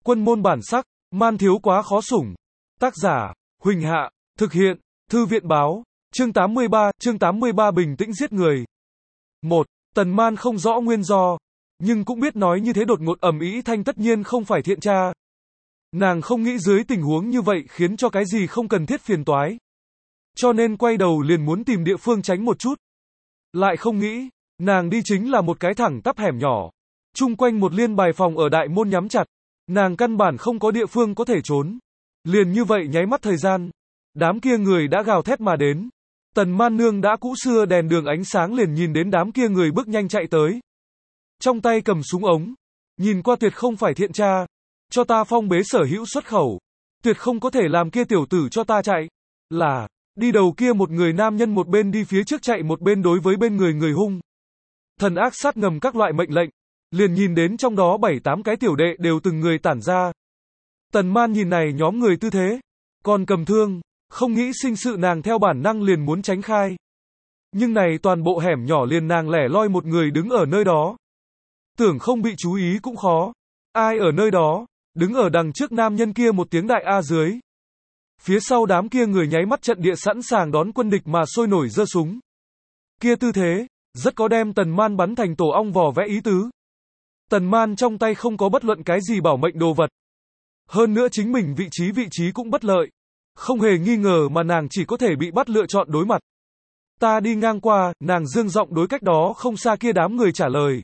Quân môn bản sắc, man thiếu quá khó sủng. Tác giả, Huỳnh Hạ, thực hiện, Thư viện báo, chương 83 bình tĩnh giết người. 1. Tần Man không rõ nguyên do, nhưng cũng biết nói như thế đột ngột ầm ĩ Thanh tất nhiên không phải thiện tra. Nàng không nghĩ dưới tình huống như vậy khiến cho cái gì không cần thiết phiền toái. Cho nên quay đầu liền muốn tìm địa phương tránh một chút. Lại không nghĩ, nàng đi chính là một cái thẳng tắp hẻm nhỏ. Chung quanh một liên bài phòng ở đại môn nhắm chặt. Nàng căn bản không có địa phương có thể trốn. Liền như vậy nháy mắt thời gian. Đám kia người đã gào thét mà đến. Tần Man Nương đã cũ xưa đèn đường ánh sáng liền nhìn đến đám kia người bước nhanh chạy tới. Trong tay cầm súng ống. Nhìn qua tuyệt không phải thiện tra. Cho ta phong bế sở hữu xuất khẩu. Tuyệt không có thể làm kia tiểu tử cho ta chạy. Là, đi đầu kia một người nam nhân một bên đi phía trước chạy một bên đối với bên người hung. Thần ác sát ngầm các loại mệnh lệnh. Liền nhìn đến trong đó 7-8 cái tiểu đệ đều từng người tản ra. Tần Man nhìn này nhóm người tư thế. Còn cầm thương, không nghĩ sinh sự nàng theo bản năng liền muốn tránh khai. Nhưng này toàn bộ hẻm nhỏ liền nàng lẻ loi một người đứng ở nơi đó. Tưởng không bị chú ý cũng khó. Ai ở nơi đó, đứng ở đằng trước nam nhân kia một tiếng đại A dưới. Phía sau đám kia người nháy mắt trận địa sẵn sàng đón quân địch mà sôi nổi giơ súng. Kia tư thế, rất có đem Tần Man bắn thành tổ ong vò vẽ ý tứ. Tần Man trong tay không có bất luận cái gì bảo mệnh đồ vật. Hơn nữa chính mình vị trí cũng bất lợi. Không hề nghi ngờ mà nàng chỉ có thể bị bắt lựa chọn đối mặt. Ta đi ngang qua, nàng dương giọng đối cách đó không xa kia đám người trả lời.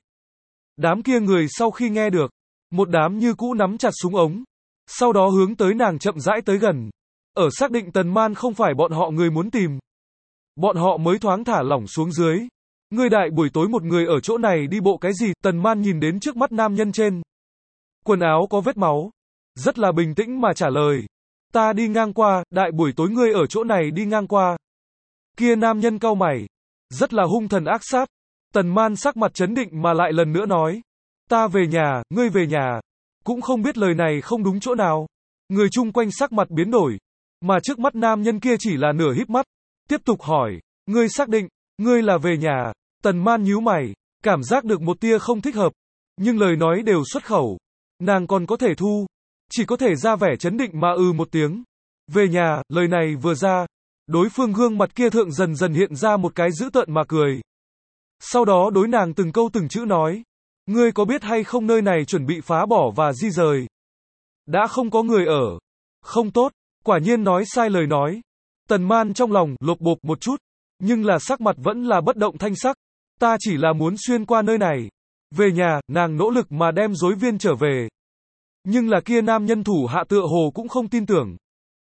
Đám kia người sau khi nghe được, một đám như cũ nắm chặt súng ống. Sau đó hướng tới nàng chậm rãi tới gần. Ở xác định Tần Man không phải bọn họ người muốn tìm. Bọn họ mới thoáng thả lỏng xuống dưới. Ngươi đại buổi tối một người ở chỗ này đi bộ cái gì? Tần Man nhìn đến trước mắt nam nhân trên. Quần áo có vết máu. Rất là bình tĩnh mà trả lời. Ta đi ngang qua, đại buổi tối ngươi ở chỗ này đi ngang qua. Kia nam nhân cau mày. Rất là hung thần ác sát. Tần Man sắc mặt chấn định mà lại lần nữa nói. Ta về nhà, ngươi về nhà. Cũng không biết lời này không đúng chỗ nào. Người chung quanh sắc mặt biến đổi. Mà trước mắt nam nhân kia chỉ là nửa híp mắt. Tiếp tục hỏi. Ngươi xác định, ngươi là về nhà. Tần Man nhíu mày. Cảm giác được một tia không thích hợp. Nhưng lời nói đều xuất khẩu. Nàng còn có thể thu. Chỉ có thể ra vẻ chấn định mà một tiếng. Về nhà, lời này vừa ra. Đối phương gương mặt kia thượng dần dần hiện ra một cái dữ tợn mà cười. Sau đó đối nàng từng câu từng chữ nói. Ngươi có biết hay không nơi này chuẩn bị phá bỏ và di rời. Đã không có người ở. Không tốt, quả nhiên nói sai lời nói. Tần Man trong lòng lột bột một chút. Nhưng là sắc mặt vẫn là bất động thanh sắc. Ta chỉ là muốn xuyên qua nơi này. Về nhà, nàng nỗ lực mà đem rối viên trở về. Nhưng là kia nam nhân thủ hạ tựa hồ cũng không tin tưởng.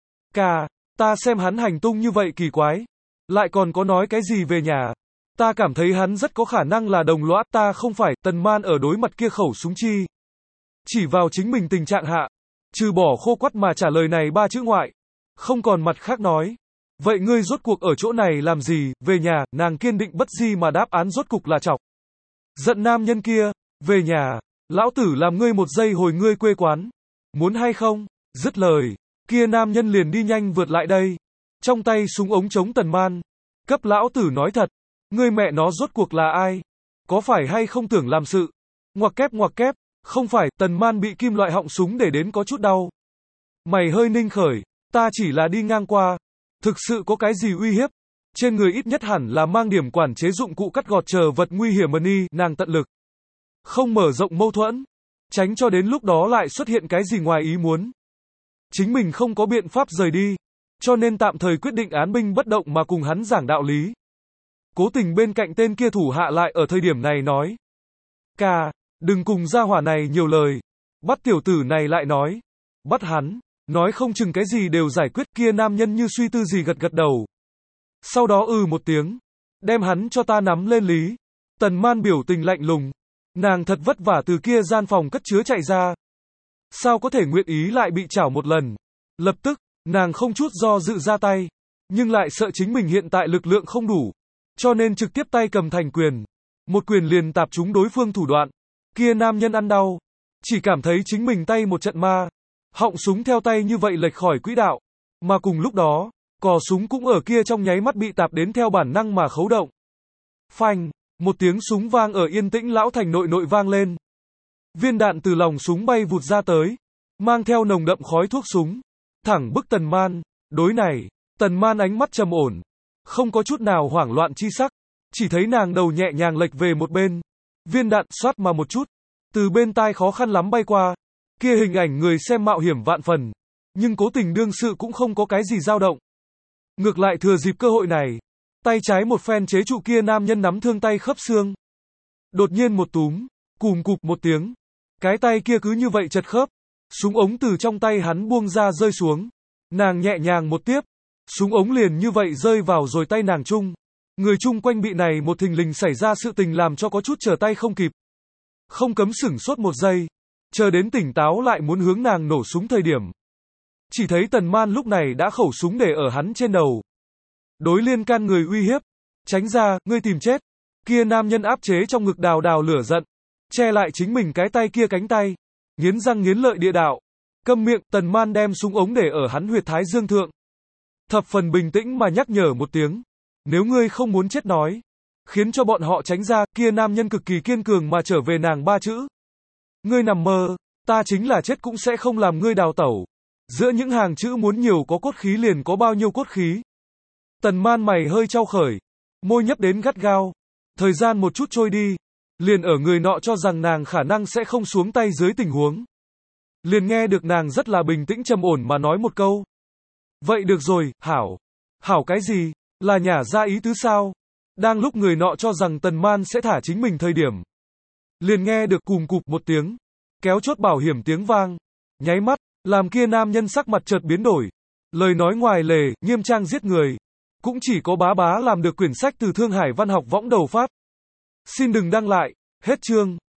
Ta xem hắn hành tung như vậy kỳ quái. Lại còn có nói cái gì về nhà. Ta cảm thấy hắn rất có khả năng là đồng lõa. Ta không phải. Tần Man ở đối mặt kia khẩu súng chi. Chỉ vào chính mình tình trạng hạ. Trừ bỏ khô quắt mà trả lời này 3 chữ ngoại. Không còn mặt khác nói. Vậy ngươi rốt cuộc ở chỗ này làm gì? Về nhà, nàng kiên định bất di mà đáp án rốt cục là chọc. Giận nam nhân kia. Về nhà. Lão tử làm ngươi một giây hồi ngươi quê quán. Muốn hay không? Dứt lời. Kia nam nhân liền đi nhanh vượt lại đây. Trong tay súng ống chống Tần Man. Cấp lão tử nói thật. Ngươi mẹ nó rốt cuộc là ai? Có phải hay không tưởng làm sự? Ngoặc kép. Không phải, Tần Man bị kim loại họng súng để đến có chút đau. Mày hơi ninh khởi. Ta chỉ là đi ngang qua. Thực sự có cái gì uy hiếp? Trên người ít nhất hẳn là mang điểm quản chế dụng cụ cắt gọt chờ vật nguy hiểm mà ni. Nàng tận lực. Không mở rộng mâu thuẫn. Tránh cho đến lúc đó lại xuất hiện cái gì ngoài ý muốn. Chính mình không có biện pháp rời đi. Cho nên tạm thời quyết định án binh bất động mà cùng hắn giảng đạo lý. Cố tình bên cạnh tên kia thủ hạ lại ở thời điểm này nói. Đừng cùng gia hỏa này nhiều lời. Bắt tiểu tử này lại nói. Bắt hắn. Nói không chừng cái gì đều giải quyết. Kia nam nhân như suy tư gì gật đầu. Sau đó một tiếng. Đem hắn cho ta nắm lên lý. Tần Man biểu tình lạnh lùng. Nàng thật vất vả từ kia gian phòng cất chứa chạy ra. Sao có thể nguyện ý lại bị chảo một lần. Lập tức, nàng không chút do dự ra tay. Nhưng lại sợ chính mình hiện tại lực lượng không đủ. Cho nên trực tiếp tay cầm thành quyền. Một quyền liền tạp trúng đối phương thủ đoạn. Kia nam nhân ăn đau. Chỉ cảm thấy chính mình tay một trận ma. Họng súng theo tay như vậy lệch khỏi quỹ đạo. Mà cùng lúc đó, cò súng cũng ở kia trong nháy mắt bị tạp đến theo bản năng mà khấu động. Phanh. Một tiếng súng vang ở yên tĩnh lão thành nội vang lên. Viên đạn từ lòng súng bay vụt ra tới. mang theo nồng đậm khói thuốc súng, thẳng bức Tần Man. Đối này, Tần Man ánh mắt trầm ổn, không có chút nào hoảng loạn chi sắc, chỉ thấy nàng đầu nhẹ nhàng lệch về một bên, viên đạn xoát mà một chút, từ bên tai khó khăn lắm bay qua, kia hình ảnh người xem mạo hiểm vạn phần, nhưng cố tình đương sự cũng không có cái gì dao động. Ngược lại thừa dịp cơ hội này, tay trái một phen chế trụ kia nam nhân nắm thương tay khớp xương. Đột nhiên một túm, cùm cụp một tiếng, cái tay kia cứ như vậy chật khớp, súng ống từ trong tay hắn buông ra rơi xuống, nàng nhẹ nhàng một tiếp, súng ống liền như vậy rơi vào rồi tay nàng chung. Người chung quanh bị này một thình lình xảy ra sự tình làm cho có chút trở tay không kịp. Không cấm sửng sốt một giây, chờ đến tỉnh táo lại muốn hướng nàng nổ súng thời điểm. Chỉ thấy Tần Man lúc này đã khẩu súng để ở hắn trên đầu. Đối liên can người uy hiếp, tránh ra, ngươi tìm chết. Kia nam nhân áp chế trong ngực đào đào lửa giận, che lại chính mình cái tay kia cánh tay, nghiến răng nghiến lợi địa đạo. Câm miệng, Tần Man đem súng ống để ở hắn huyệt thái dương thượng. Thập phần bình tĩnh mà nhắc nhở một tiếng. Nếu ngươi không muốn chết nói, khiến cho bọn họ tránh ra, kia nam nhân cực kỳ kiên cường mà trở về nàng ba chữ. Ngươi nằm mơ, ta chính là chết cũng sẽ không làm ngươi đào tẩu. Giữa những hàng chữ muốn nhiều có cốt khí liền có bao nhiêu cốt khí. Tần Man mày hơi trao khởi, môi nhấp đến gắt gao. Thời gian một chút trôi đi, liền ở người nọ cho rằng nàng khả năng sẽ không xuống tay dưới tình huống. Liền nghe được nàng rất là bình tĩnh trầm ổn mà nói một câu. Vậy được rồi, hảo. Hảo cái gì? Là nhả ra ý tứ sao? Đang lúc người nọ cho rằng Tần Man sẽ thả chính mình thời điểm. Liền nghe được cùm cụp một tiếng, kéo chốt bảo hiểm tiếng vang. Nháy mắt, làm kia nam nhân sắc mặt chợt biến đổi. Lời nói ngoài lề, nghiêm trang giết người. Cũng chỉ có bá bá làm được quyển sách từ Thương Hải Văn học võng đầu phát. Xin đừng đăng lại, hết chương.